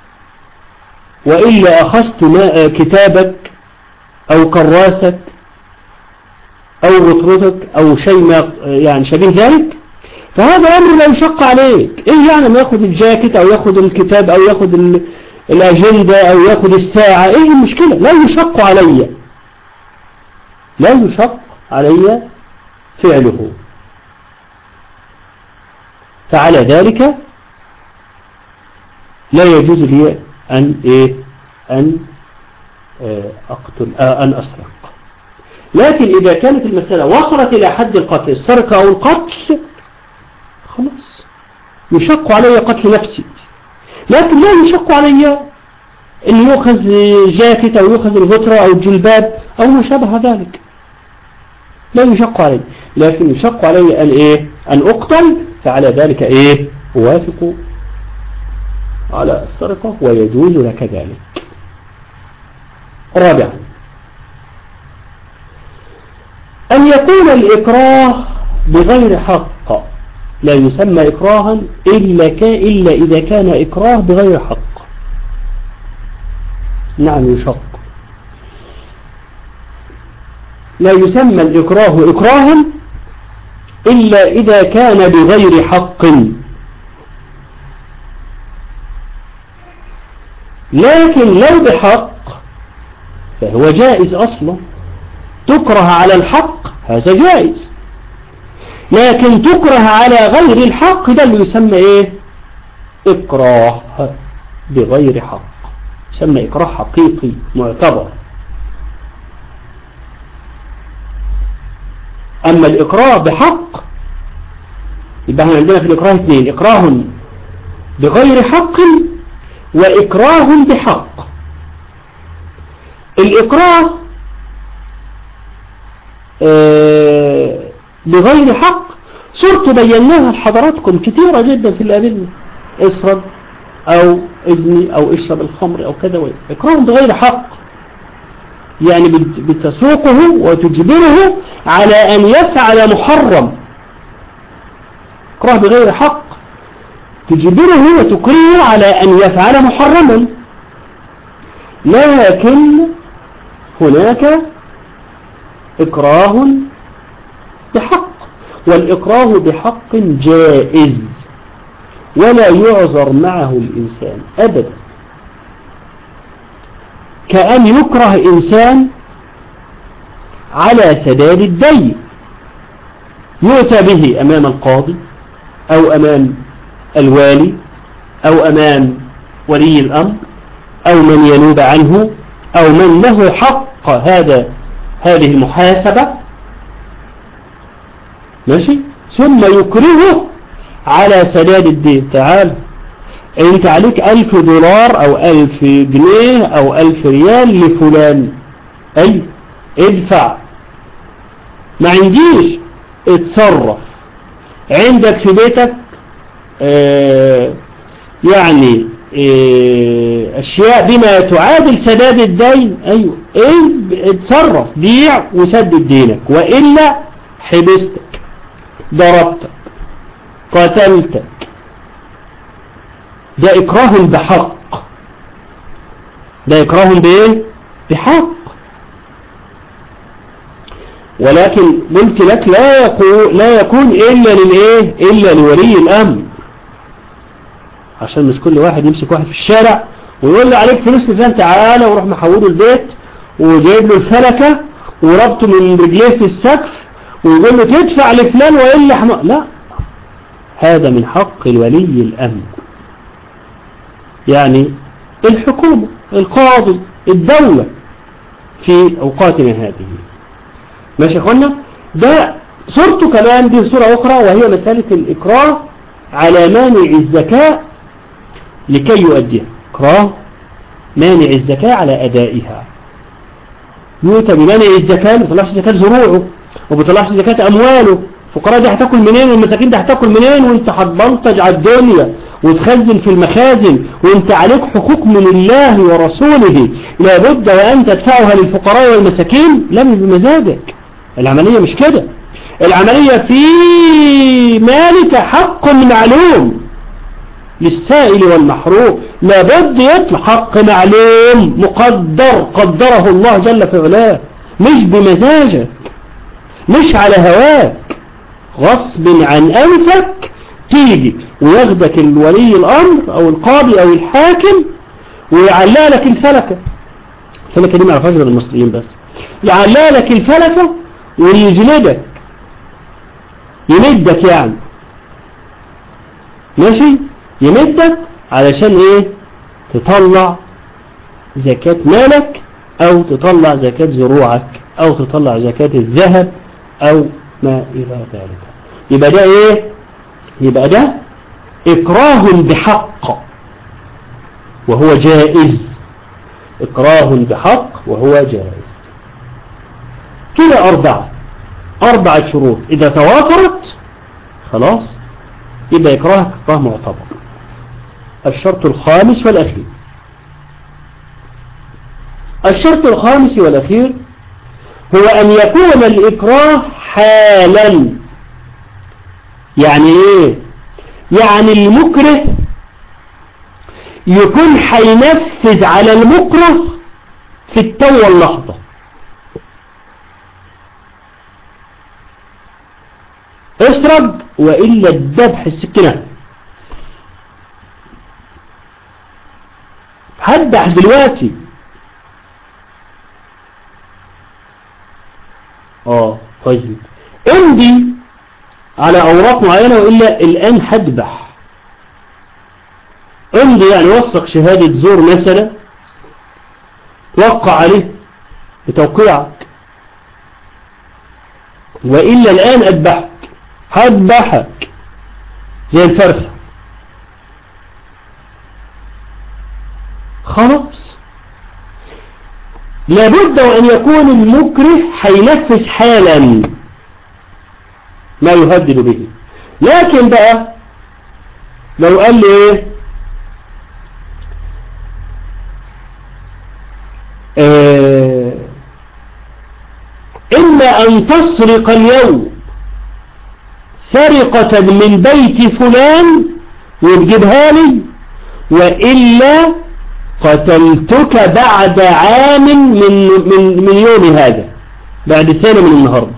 وإلا أخذت كتابك أو كراسك أو غطرتك أو شيء ما يعني شبيه ذلك، فهذا أمر لا يشق عليك. إيه يعني ما يأخذ الجاكيت أو يأخذ الكتاب أو يأخذ الأجندة أو يأخذ الساعة، إيه المشكلة؟ لا يشق علي، لا يشق علي فعله. فعلى ذلك لا يجوز لي أن إيه أن أقتل آه أن أسرق. لكن إذا كانت المسألة وصلت إلى حد القتل، السرقة أو القتل، خلاص يشق علي قتل نفسي، لكن لا يشق علي أن يؤخذ جاكيت أو يؤخذ الغطرة أو الجلباب أو ما شابه ذلك، لا يشق علي، لكن يشق علي أن إيه أن أقتل. فعلى ذلك إيه أوافق على السرقة ويجوز لك ذلك. رابعا أن يكون الإكراه بغير حق، لا يسمى إكراها إلا, إلا إذا كان إكراه بغير حق. نعم يشق، لا يسمى الإكراه إكراها إلا إذا كان بغير حق. لكن لو بحق فهو جائز أصلا، تكره على الحق هذا جائز، لكن تكره على غير الحق ده اللي يسمى إيه إكراه بغير حق، يسمى إكراه حقيقي معتبر. أما الإكراه بحق يبقى عندنا في الإكراه اثنين، إكراه بغير حق وإكراه بحق. الإكراه آه بغير حق صورته بيناها لحضراتكم كثيرة جدا في الأدلة، اسرد أو اذني أو اشرب الخمر أو كذا. إكراه بغير حق يعني بتسوقه وتجبره على أن يفعل محرم. إكراه بغير حق تجبره وتكرهه على أن يفعل محرما. لكن هناك إكراه بحق، والإكراه بحق جائز ولا يعذر معه الإنسان أبدا، كأن يكره إنسان على سداد الدين، يؤتى به أمام القاضي أو أمام الوالي أو أمام ولي الأمر أو من ينوب عنه أو من له حق هذا هذه المحاسبة، ماشي، ثم يكرهه على سداد الدين. تعال انت عليك ألف دولار أو ألف جنيه أو ألف ريال لفلان، أي ادفع. ما عنديش اتصرف. عندك في بيتك اه يعني إيه أشياء بما تعادل سداد الدين، أيوة إيه اتصرف بيع وسدد دينك، وإلا حبستك، ضربتك، قتلتك. ده إكراه بحق، ده إكراه بإيه؟ بحق. ولكن قلت لك لا يكون, لا يكون إلا للإيه؟ إلا لولي الأمر، عشان مش كل واحد يمسك واحد في الشارع ويقول له عليك فلوس لفلان تعالى، ويروح محوله البيت وجايب له الفلكة وربطه من رجليه في السقف ويقول له تدفع لفلان وإلا حما. لا، هذا من حق الولي الأمر، يعني الحكومة، القاضي، الدولة في أوقاتنا هذه. ماشي يا اخوانا؟ ده صورته كمان دي صورة أخرى، وهي مسألة الإكراه على مانع الزكاة لكي يؤديها. إكراه مانع الزكاة على أدائها، يؤتى بمانع الزكاة، ما بيطلعش زكاة زروعه وما بيطلعش زكاة أمواله. الفقراء دي هتاكل منين والمساكين دي هتاكل منين وانت هتبلطج على الدنيا وتخزن في المخازن وانت عليك حقوق من الله ورسوله لابد وأن تدفعها للفقراء والمساكين؟ لا، مش بمزاجك. العملية مش كده. العملية في مالك حق معلوم للسائل والمحروم، لابد يطلع حق معلوم مقدر قدره الله جل في علاه، مش بمزاجك، مش على هواك، غصب عن أنفك تيجي وياخدك الولي الأمر أو القاضي أو الحاكم ويعلق لك الفلكة. الفلكة دي ما يعرفهاش غير المصريين بس. يعلق لك الفلكة ويجلدك، يمدك يعني، ماشي، يمدك علشان ايه؟ تطلع زكاة مالك او تطلع زكاة زروعك او تطلع زكاة الذهب او ما الى ذلك. يبقى ده ايه؟ يبقى ده اكراه بحق وهو جائز، اكراه بحق وهو جائز. كده أربعة أربعة شروط إذا توافرت خلاص يبقى إكراه إكراه معتبر. الشرط الخامس والأخير، الشرط الخامس والأخير هو أن يكون الإكراه حالا. يعني إيه؟ يعني المكره يكون حينفذ على المكره في التو واللحظة. اسرق وإلا الذبح السكينة، هذبح دلوقتي. اه طيب امضي على أوراق معينة وإلا الآن هذبح. امضي يعني وثق شهادة زور مثلا، وقع عليه بتوقيعك، وإلا الآن أذبحك، هذبحك زي الفرخة. خلاص لابد أن يكون المكره حينفذ حالا ما يهدد به. لكن بقى لو قال لي ايه اه إما أن تسرق اليوم سرقة من بيت فلان وتجيبها لي، وإلا قتلتك بعد عام من, من, من يوم هذا، بعد سنة من النهاردة.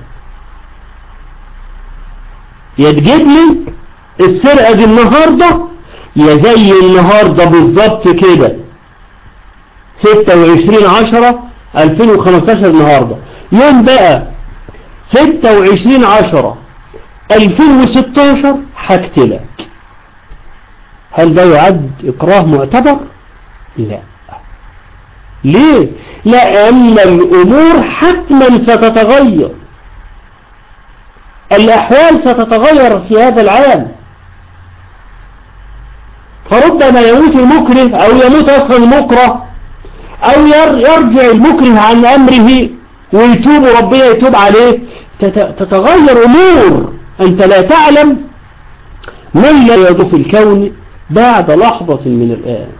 يا تجيب لي السرقة دي النهاردة يا زي النهاردة بالضبط كده ستة وعشرين عشرة ألفين وخمستاشر النهاردة يوم بقى ستة وعشرين عشرة ألفين وستاشر هقتلك. هل ده يعد إكراه معتبر؟ لا. ليه؟ لأن الأمور حتما ستتغير، الأحوال ستتغير في هذا العام، فربما يموت المكره أو يموت أصلا المكره أو يرجع المكره عن أمره ويتوب وربنا يتوب عليه. تتغير أمور أنت لا تعلم ما الذي يحدث في الكون بعد لحظة من الآن.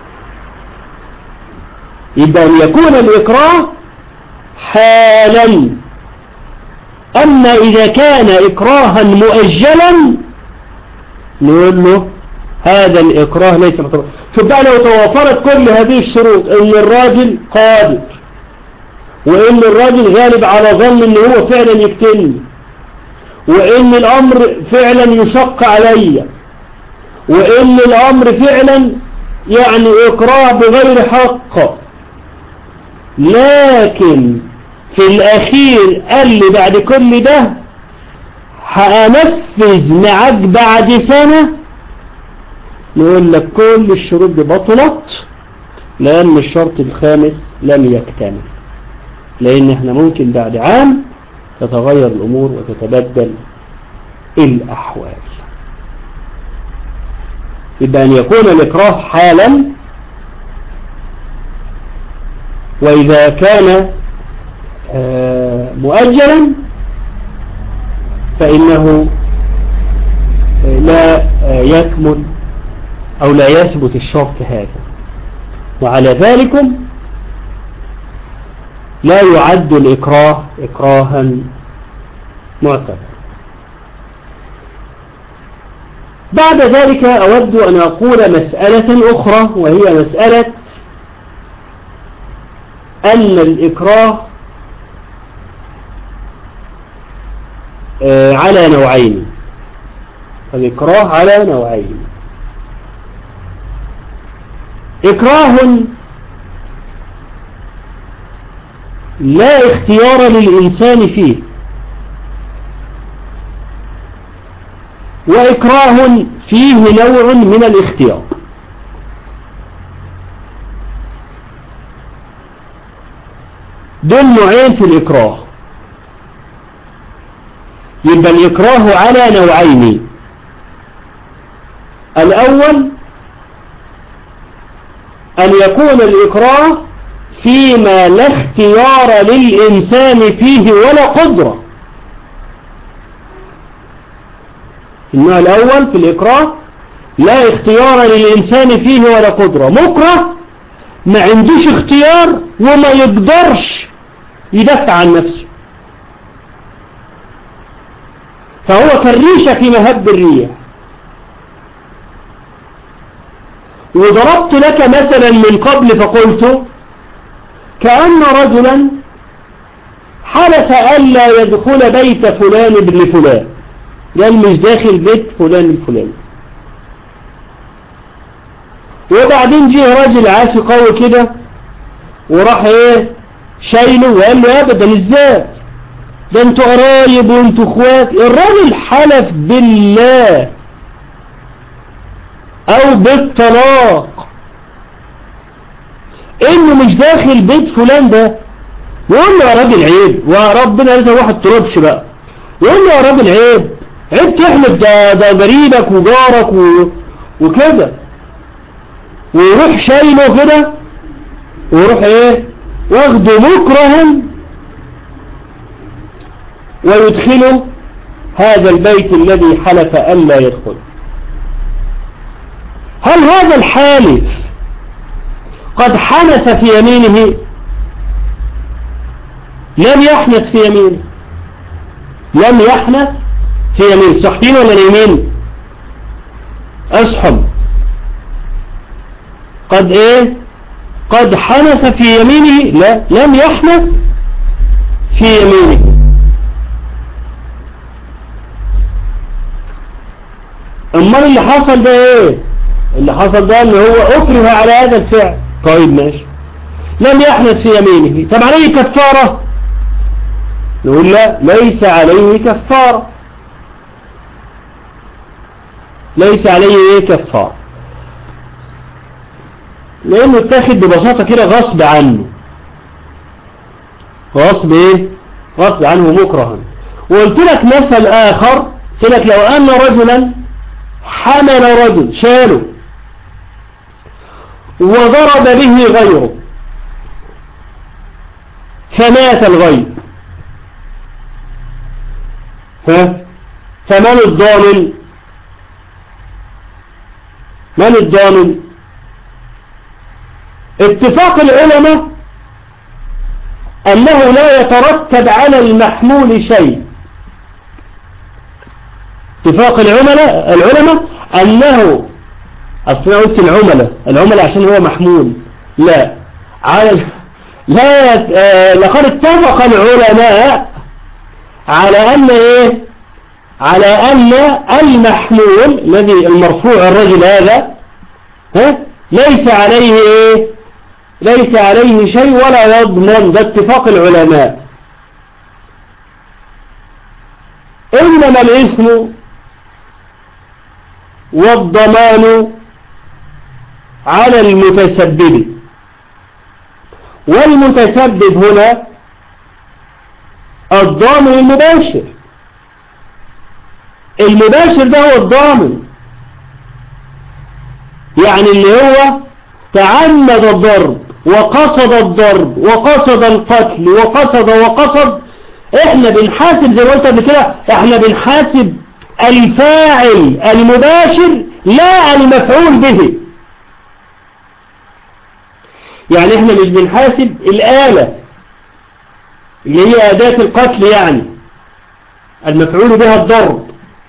يبقى أن يكون الإكراه حالا. أما إذا كان إكراها مؤجلا نقول له هذا الإكراه ليس مطلوب. شوف بقى لو توافرت كل هذه الشروط، إن الراجل قادر، وإن الراجل غالب على ظن إن هو فعلا يقتلني، وإن الأمر فعلا يشق علي، وإن الأمر فعلا يعني إكراه بغير حق، لكن في الأخير قال لي بعد كل ده هأنفذ معاك بعد سنة، نقول لك كل الشروط دي بطلت، لأن الشرط الخامس لم يكتمل، لأن احنا ممكن بعد عام تتغير الأمور وتتبدل الأحوال. يبقى أن يكون الإكراه حالا، وإذا كان مؤجلا فإنه لا يكمل أو لا يثبت الشرط هذا، وعلى ذلك لا يعد الإكراه إكراها معتبرا. بعد ذلك أود أن أقول مسألة أخرى، وهي مسألة أن الإكراه على نوعين. الإكراه على نوعين: إكراه لا اختيار للإنسان فيه، وإكراه فيه نوع من الاختيار. دول نوعين في الإكراه. يبقى الإكراه على نوعين: الأول أن يكون الإكراه فيما لا اختيار للإنسان فيه ولا قدرة. النوع الأول في الإكراه لا اختيار للإنسان فيه ولا قدرة، مكره ما عندوش اختيار وما يقدرش يدافع عن نفسه، فهو كالريشة في مهب الريح. وضربت لك مثلا من قبل فقلت كأن رجلا حلف ألا يدخل بيت فلان ابن فلان، قال مش داخل بيت فلان الفلاني، وبعدين جه راجل عافي قوي كده وراح ايه شايله وقال له ابدا ازاي ده انتوا قرايب وانتوا اخوات. الراجل حلف بالله او بالطلاق انه مش داخل بيت فلان ده، يقول له يا راجل عيب، وربنا لازم واحد تربش بقى، يقول له يا راجل عيب عيب تحلف، ده ده قريبك وجارك و... وكده، ويروح شايله كده ويروح ايه واخده مكرها ويدخله هذا البيت الذي حلف ألا يدخل. هل هذا الحالف قد حنث في يمينه؟ لم يحنث في يمينه، لم يحنث في يمينه. صحيين ولا نايمين؟ أصحب قد ايه قد حنث في يمينه؟ لا، لم يحنث في يمينه. امال اللي حصل ده ايه؟ اللي حصل ده ان هو اكره على هذا الفعل. طيب ماشي، لم يحنث في يمينه، طب عليه كفارة؟ نقول لا، ليس عليه كفارة، ليس عليه ايه كفارة، لانه اتاخد ببساطة كده غصب عنه، غصب ايه غصب عنه مكرها. وقلت لك مثل اخر، قلت لك لو ان رجلا حمل رجل شاله وضرب به غيره فمات الغير، ها فمن الضامن؟ من الضامن؟ اتفاق العلماء أنه لا يترتب على المحمول شيء. اتفاق العلماء العلماء أنه أصلا قلت العملاء العملاء عشان هو محمول، لا على لا آه لقد اتفق العلماء على أن إيه على أن المحمول الذي المرفوع الرجل هذا ها ليس عليه إيه ليس عليه شيء ولا يضمن. ده اتفاق العلماء. إنما الإثم والضمان على المتسبب، والمتسبب هنا الضامن المباشر. المباشر ده هو الضامن، يعني اللي هو تعمد الضرب وقصد الضرب وقصد القتل وقصد وقصد. احنا بنحاسب زي ما قلت قبل كده، احنا بنحاسب الفاعل المباشر لا المفعول به. يعني احنا مش بنحاسب الآلة اللي هي أداة القتل، يعني المفعول بها الضرب،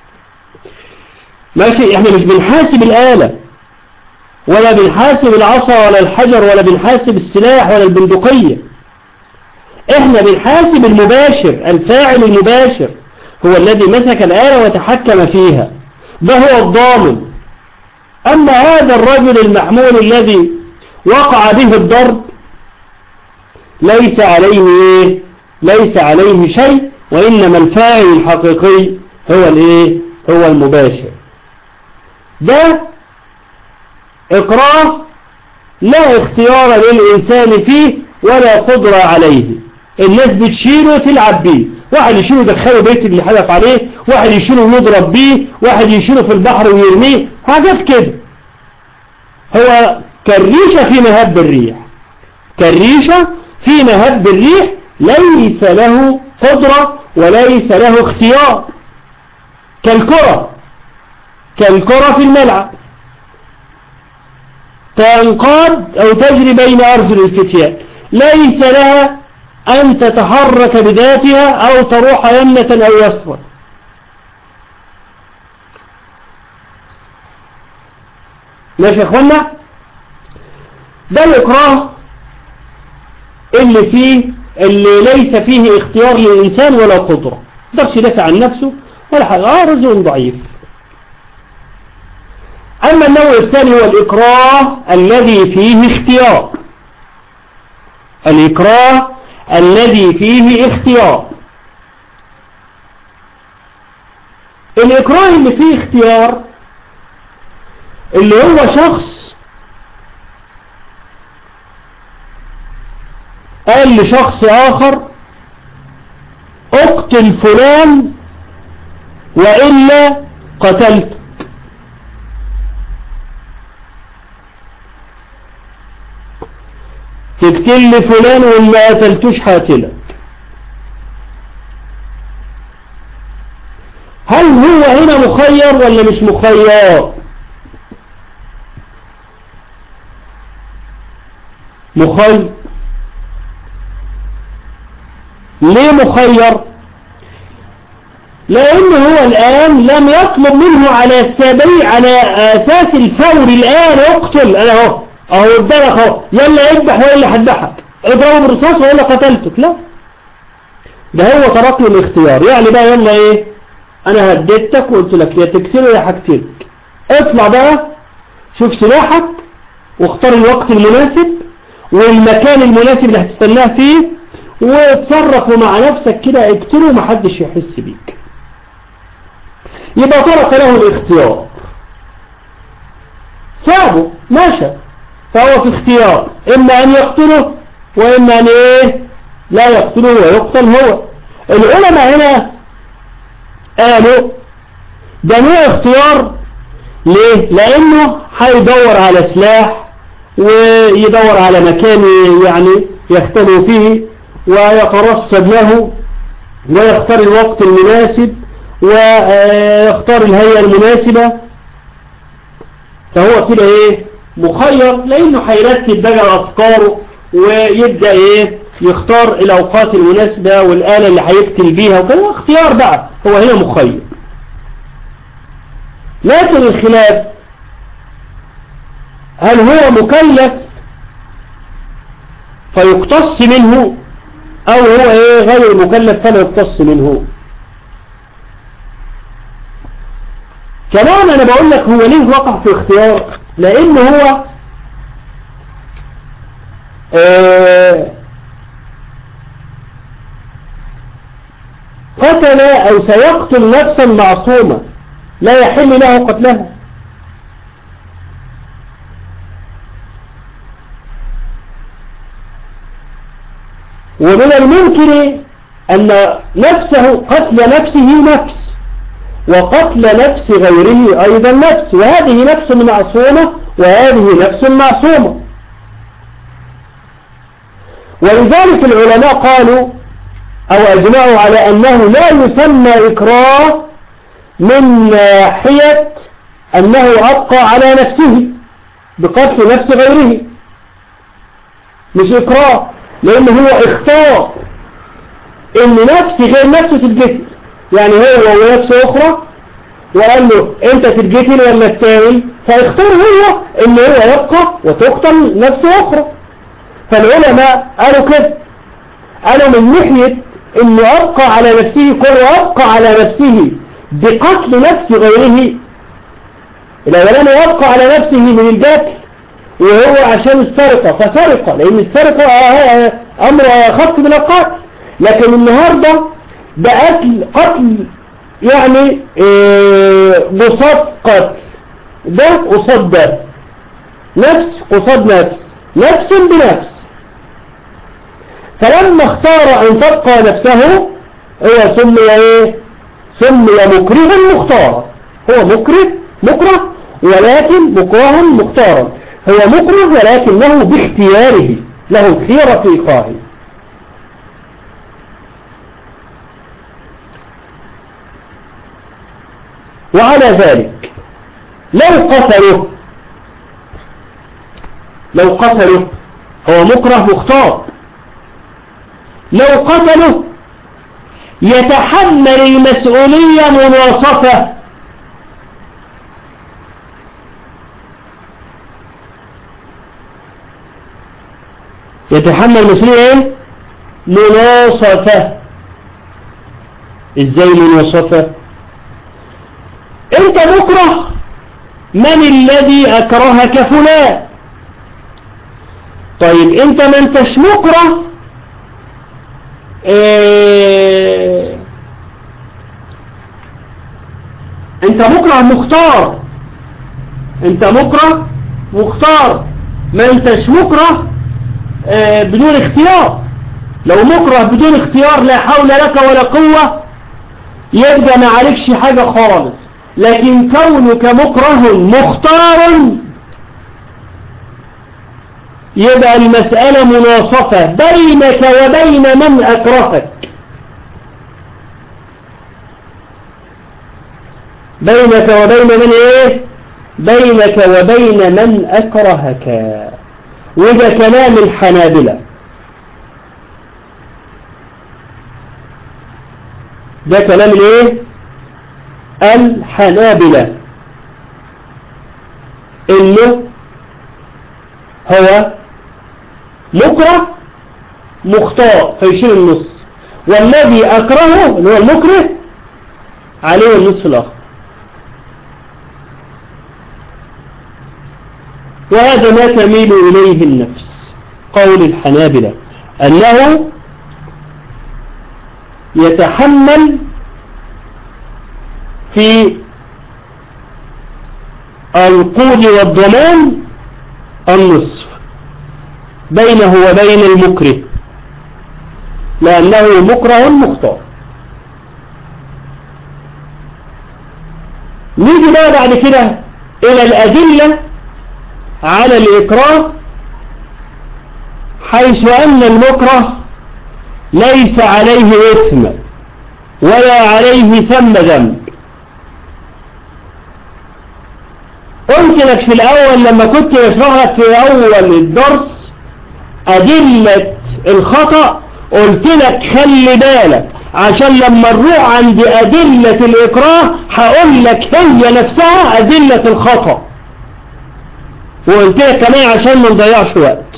ماشي. احنا مش بنحاسب الآلة ولا بنحاسب العصا ولا الحجر ولا بنحاسب السلاح ولا البندقية. احنا بنحاسب المباشر، الفاعل المباشر هو الذي مسك الآلة وتحكم فيها، ده هو الضامن. أما هذا الرجل المحمول الذي وقع به الضرب ليس عليه إيه؟ ليس عليه شيء، وإنما الفاعل الحقيقي هو الإيه؟ هو المباشر. ده إكراه لا اختيار للإنسان فيه ولا قدرة عليه. الناس بتشيله وتلعب بيه، واحد يشيله يدخله بيت اللي حدف عليه، واحد يشيله يضرب بيه، واحد يشيله في البحر ويرميه، حاجات كده. هو كالريشة في مهب الريح، كالريشة في مهب الريح، ليس له قدرة وليس له اختيار. كالكرة كالكرة في الملعب تنقاد أو تجري بين أرجل الفتيان، ليس لها أن تتحرك بذاتها أو تروح يمنة أو يسرا. ماشي يا اخوانا؟ ده الإكراه اللي فيه اللي ليس فيه اختيار للإنسان ولا قدرة، ما يقدرش يدافع عن نفسه ولا حاجة، اه رجل ضعيف. أما النوع الثاني هو الإكراه الذي فيه اختيار، الإكراه الذي فيه اختيار. الإكراه اللي فيه اختيار اللي هو شخص قال لشخص آخر اقتل فلان وإلا قتلتك. تقتل فلان وإلا قتلتوش هقتلك. هل هو هنا مخير ولا مش مخير؟ مخير. ليه مخير؟ لأنه هو الآن لم يطلب منه على السبيل على أساس الفور الآن اقتل. أنا اهو اهو قدامك اهو، يلا اذبح وإلا هذبحك، اضربه بالرصاص وإلا قتلتك. لا، ده هو ترك له الاختيار. يعني بقى يلا ايه، انا هددتك وقلت لك يا تقتله يا هقتلك، اطلع بقى شوف سلاحك واختار الوقت المناسب والمكان المناسب اللي هتستناه فيه وتصرف مع نفسك كده، اقتله ومحدش يحس بيك. يبقى ترك له الاختيار، سابه ماشى، فهو في اختيار، اما ان يقتله واما ان ايه لا يقتله ويقتل هو. العلماء هنا قالوا ده نوع اختيار. ليه؟ لانه هيدور على سلاح ويدور على مكان يعني يختلوا فيه ويترصد له ويختار الوقت المناسب ويختار الهيئة المناسبة. فهو كده ايه مخير، لانه هيرتب بقى افكاره ويبدأ ايه يختار الاوقات المناسبة والآلة اللي هيقتل بيها وكده، اختيار بقى، هو هنا مخير. لكن الخلاف هل هو مكلف فيقتص منه او هو ايه غير مكلف فلا يقتص منه. كمان انا بقول لك هو ليه وقع في اختيار، لانه هو آه قتل او سيقتل نفسا معصومة لا يحل له قتلها. ومن الممكن أن نفسه قتل نفسه نفس، وقتل نفس غيره أيضا نفس، وهذه نفس معصومة وهذه نفس معصومة. ولذلك العلماء قالوا أو أجمعوا على أنه لا يسمى إكراه من ناحية أنه أبقى على نفسه بقتل نفس غيره، مش إكراه، لأنه هو اختار ان نفس غير نفسه تتقتل. يعني هو ونفس اخرى وقال له انت تتقتل ولا التاني، فاختار هو ان هو يبقى وتقتل نفس اخرى. فالعلماء قالوا كده، قالوا من ناحية انه ابقى على نفسه، كل ابقى على نفسه بقتل نفس غيره، الاولاني يبقى على نفسه من القتل وهو عشان السرقة فسرقة، لأن السرقة أمر خاص بالقتل. لكن النهاردة ده قتل قتل يعني قصاد قتل، ده قصاد ده، نفس قصاد نفس، نفس بنفس. فلما اختار أن تبقى نفسه هو سمي ايه؟ سمي مكرها مختارا. هو مكره مكره ولكن مكرها مختارا، هو مكره ولكنه باختياره، له الخيرة في إكراهه. وعلى ذلك لو قتله لو قتله هو مكره مختار، لو قتله يتحمل المسؤولية مناصفة، يتحمل مسؤولية ايه؟ مناصفة. ازاي مناصفة؟ انت مكره، من الذي اكرهك؟ فلان. طيب انت ما انتش مكره، ايه انت مكره مختار، انت مكره مختار، ما انتش مكره اه بدون اختيار. لو مكره بدون اختيار لا حول لك ولا قوة يبقى ما عليكش حاجة خالص. لكن كونك مكره مختار يبقى المسألة مناصفة بينك وبين من أكرهك، بينك وبين من ايه؟ بينك وبين من أكرهك. وده كلام الحنابلة، ده كلام الايه؟ الحنابلة، انه هو مكره مختار فيشيل النص، والذي أكرهه اللي هو المكره عليه النصف الآخر. وهذا ما تميل إليه النفس، قول الحنابلة أنه يتحمل في القود والضمان النصف بينه وبين المكره، لأنه مكره مختار. نيجي بقى بعد كده إلى الأدلة على الإكراه، حيث أن المكره ليس عليه إثم ولا عليه ثم ذنب. قلت قلت لك في الأول لما كنت بشرح لك في أول الدرس أدلة الخطأ، قلت لك خلي بالك عشان لما نروح عند أدلة الإكراه هقول لك هي نفسها أدلة الخطأ، وقلت لك كمان عشان ما نضيعش وقت.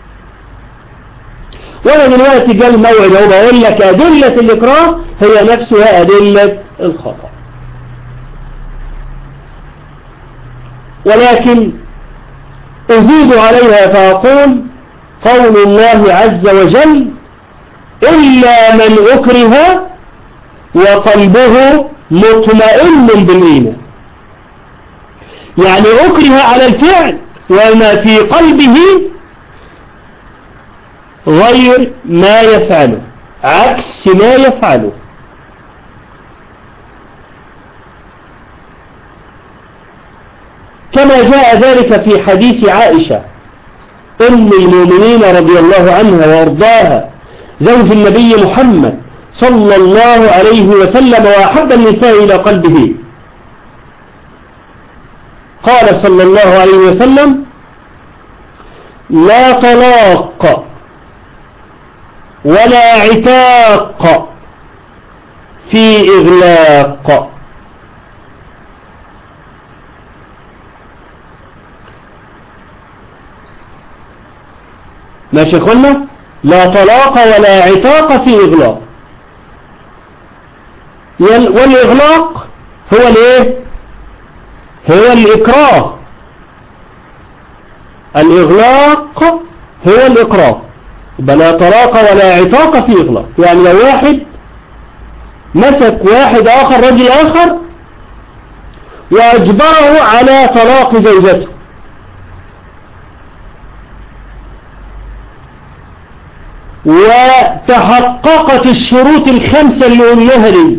وانا دلوقتي جاء الموعد اهو بقول لك أدلة الإكراه هي نفسها أدلة الخطأ. ولكن أزيد عليها فأقول قول الله عز وجل إلا من أكره وقلبه مطمئن بالإيمان، يعني أكره على الفعل وما في قلبه غير ما يفعله، عكس ما يفعله. كما جاء ذلك في حديث عائشة أم المؤمنين رضي الله عنها وأرضاها زوج النبي محمد صلى الله عليه وسلم وأحب النساء إلى قلبه، قال صلى الله عليه وسلم لا طلاق ولا عتاق في إغلاق. ماشي قلنا لا طلاق ولا عتاق في إغلاق. والإغلاق هو الايه؟ هو الإكراه. الإغلاق هو الإكراه. لا طلاق ولا عتاق في إغلاق، يعني لو واحد مسك واحد آخر رجل آخر وأجبره على طلاق زوجته، وتحققت الشروط الخمسة اللي قلناها دي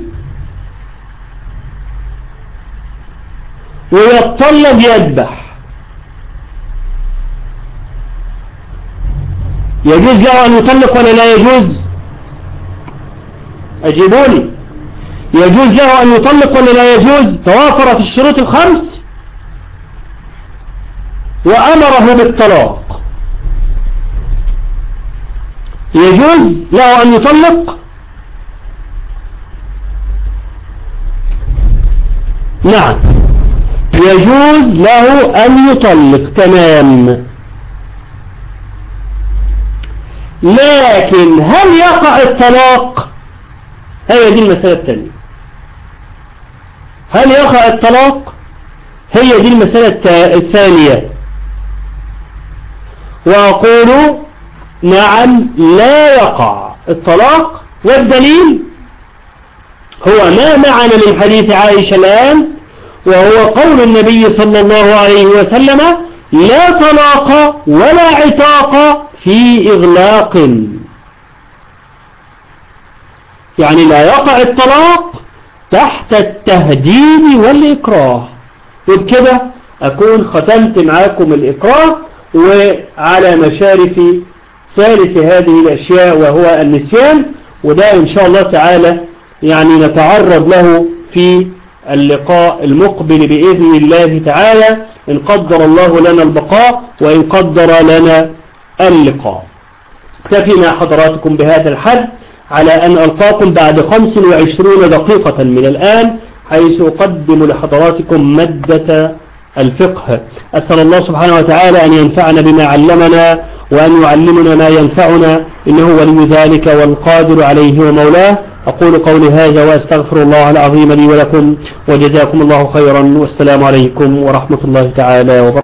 ويتطلب يذبح، يجوز له أن يطلق ولا لا يجوز؟ أجيبوني، يجوز له أن يطلق ولا لا يجوز؟ توافرت الشروط الخمس وأمره بالطلاق، يجوز له أن يطلق؟ نعم يجوز له أن يطلق تمام. لكن هل يقع الطلاق؟ هي دي المسألة الثانية. هل يقع الطلاق؟ هي دي المسألة الثانية. وأقول نعم لا يقع الطلاق، والدليل هو ما معنا من حديث عائشة الآن، وهو قول النبي صلى الله عليه وسلم لا طلاق ولا عتاق في إغلاق، يعني لا يقع الطلاق تحت التهديد والإكراه. وبكده أكون ختمت معاكم الإكراه وعلى مشارف ثالث هذه الأشياء وهو النسيان، وده إن شاء الله تعالى يعني نتعرض له في اللقاء المقبل بإذن الله تعالى، إن قدر الله لنا البقاء وإن قدر لنا اللقاء. اكتفي مع حضراتكم بهذا الحد على أن ألقاكم بعد خمس وعشرين دقيقة من الآن، حيث أقدم لحضراتكم مادة الفقه. أسأل الله سبحانه وتعالى أن ينفعنا بما علمنا وأن يعلمنا ما ينفعنا، إنه ولي ذلك والقادر عليه ومولاه. أقول قولي هذا وأستغفر الله العظيم لي ولكم، وجزاكم الله خيرا، والسلام عليكم ورحمة الله تعالى وبركاته.